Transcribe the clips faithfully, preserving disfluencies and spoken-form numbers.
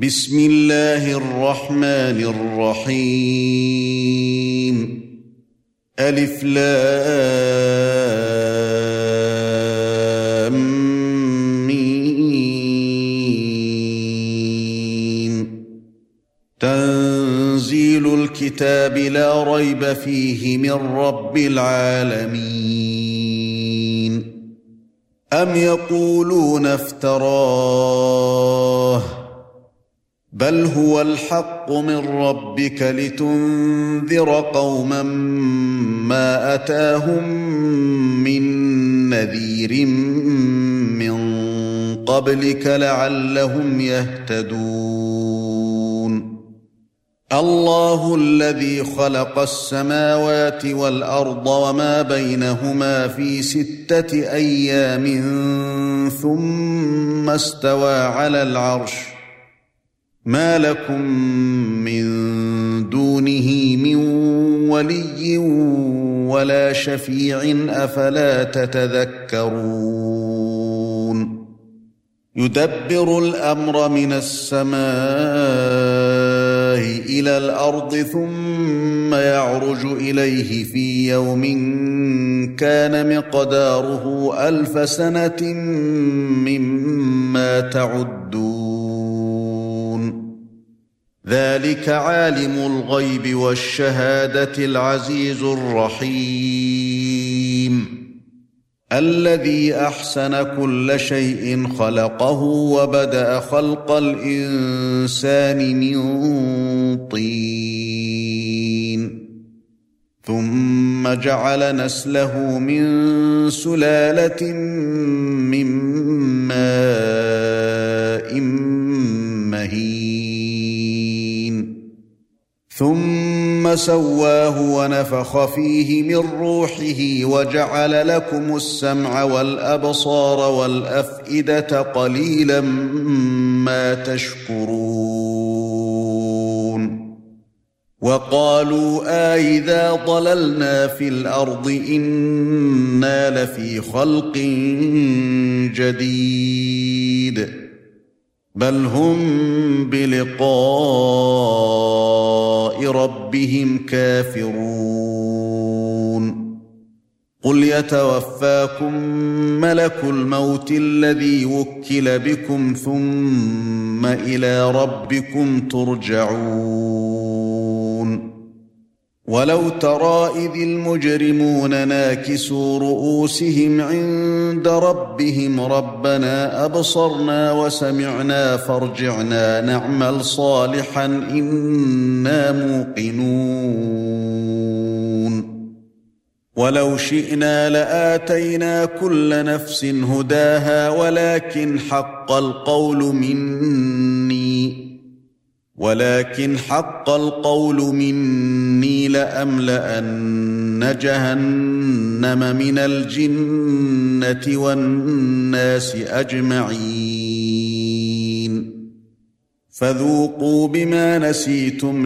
بسم الله الرحمن الرحيم ألف لام ميم تنزيل الكتاب لا ريب فيه من رب العالمين أم يقولون افتراه بل هو الحق من ربك لتنذر قوما ما أتاهم من نذير من قبلك لعلهم يهتدون الله الذي خلق السماوات والأرض وما بينهما في ستة أيام ثم استوى على العرش ما لكم من دونه من ولي ولا شفيع أفلا تتذكرون يدبر الأمر من السماء إلى الأرض ثم يعرج إليه في يوم كان مقداره ألف سنة مما تعدون ذلك عالم الغيب والشهادة العزيز الرحيم الذي أحسن كل شيء خلقه وبدأ خلق الإنسان من طين ثم جعل نسله من سلالة من ماء مهين ثم سواه ونفخ فيه من روحه وجعل لكم السمع والأبصار والأفئدة قليلا ما تشكرون وقالوا آئذا ضللنا في الأرض إنا لفي خلق جديد بل هم بلقاء ربهم كافرون قل يتوفاكم ملك الموت الذي وكل بكم ثم إلى ربكم ترجعون ولو ترى إذ المجرمون ناكسوا رؤوسهم عند ربهم ربنا أبصرنا وسمعنا فارجعنا نعمل صالحا إنا موقنون ولو شئنا لآتينا كل نفس هداها ولكن حق القول مني ولكن حق القول مني لأملأن جهنم من الجنة والناس أجمعين فذوقوا بما نسيتم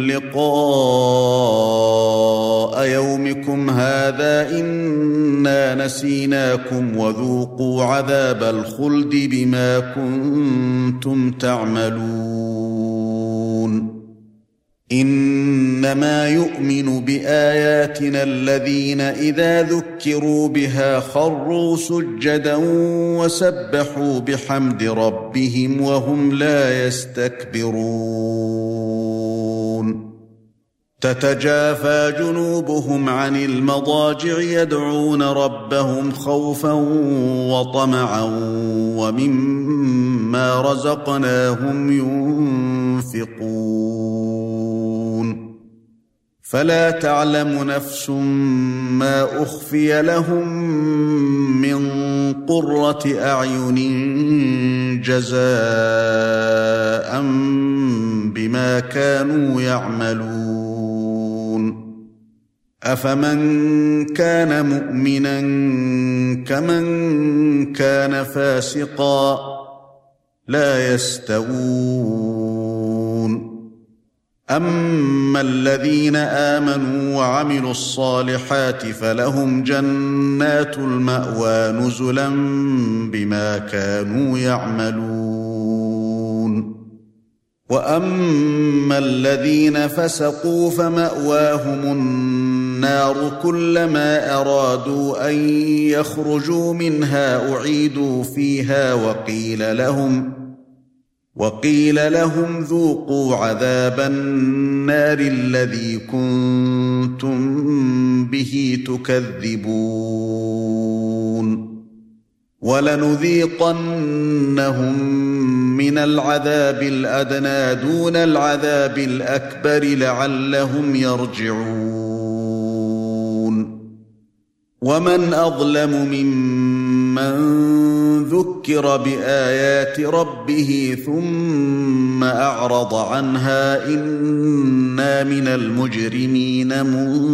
لقاء يومكم هذا إنا نسيناكم وذوقوا عذاب الخلد بما كنتم تعملون إنما يؤمن بآياتنا الذين إذا ذكروا بها خروا سجدا وسبحوا بحمد ربهم وهم لا يستكبرون تتجافى جنوبهم عن المضاجع يدعون ربهم خوفا وطمعا ومما رزقناهم ينفقون فلا تعلم نفس ما أخفي لهم من قرة أعين جزاء بما كانوا يعملون أفمن كان مؤمنا كمن كان فاسقا لا يستوون أما الذين آمنوا وعملوا الصالحات فلهم جنات المأوى نزلا بما كانوا يعملون وأما الذين فسقوا فمأواهم النار كلما أرادوا أن يخرجوا منها أعيدوا فيها وقيل لهم وقيل لهم ذوقوا عذاب النار الذي كنتم به تكذبون ولنذيقنهم من العذاب الأدنى دون العذاب الأكبر لعلهم يرجعون ومن أظلم ممن ذكر بآيات ربه ثم أعرض عنها إنا من المجرمين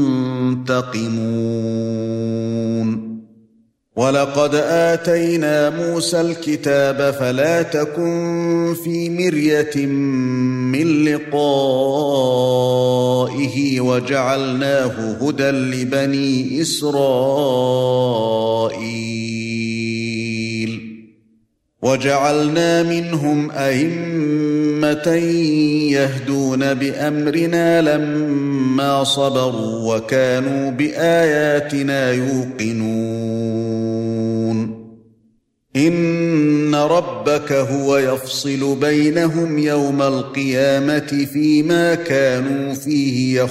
منتقمون ولقد آتينا موسى الكتاب فلا تكن في مرية من لقائه وجعلناه هدى لبني إسرائيل وجعلنا منهم أئمة يهدون بأمرنا لما صبروا وكانوا بآياتنا يوقنون إن ربك هو يفصل بينهم يوم القيامة فيما كانوا فيه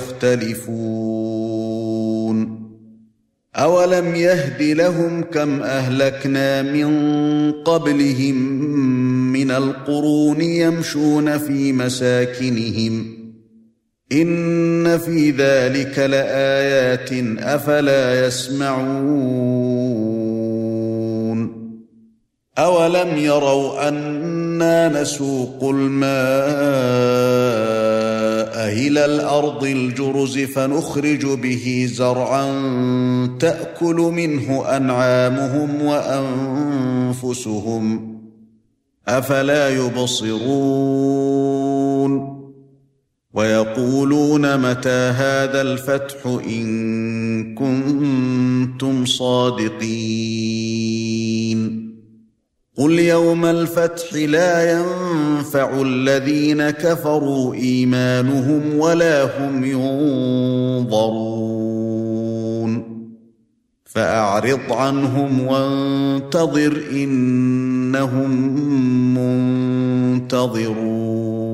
يختلفون أولم يهد لهم كم أهلكنا من قبلهم من القرون يمشون في مساكنهم إن في ذلك لآيات أفلا يسمعون أولم يروا أنا نسوق الماء إلى الأرض الجرز فنخرج به زرعا تأكل منه أنعامهم وأنفسهم أفلا يبصرون ويقولون متى هذا الفتح إن كنتم صادقين قل يوم الفتح لا ينفع الذين كفروا إيمانهم ولا هم ينظرون فأعرض عنهم وانتظر إنهم منتظرون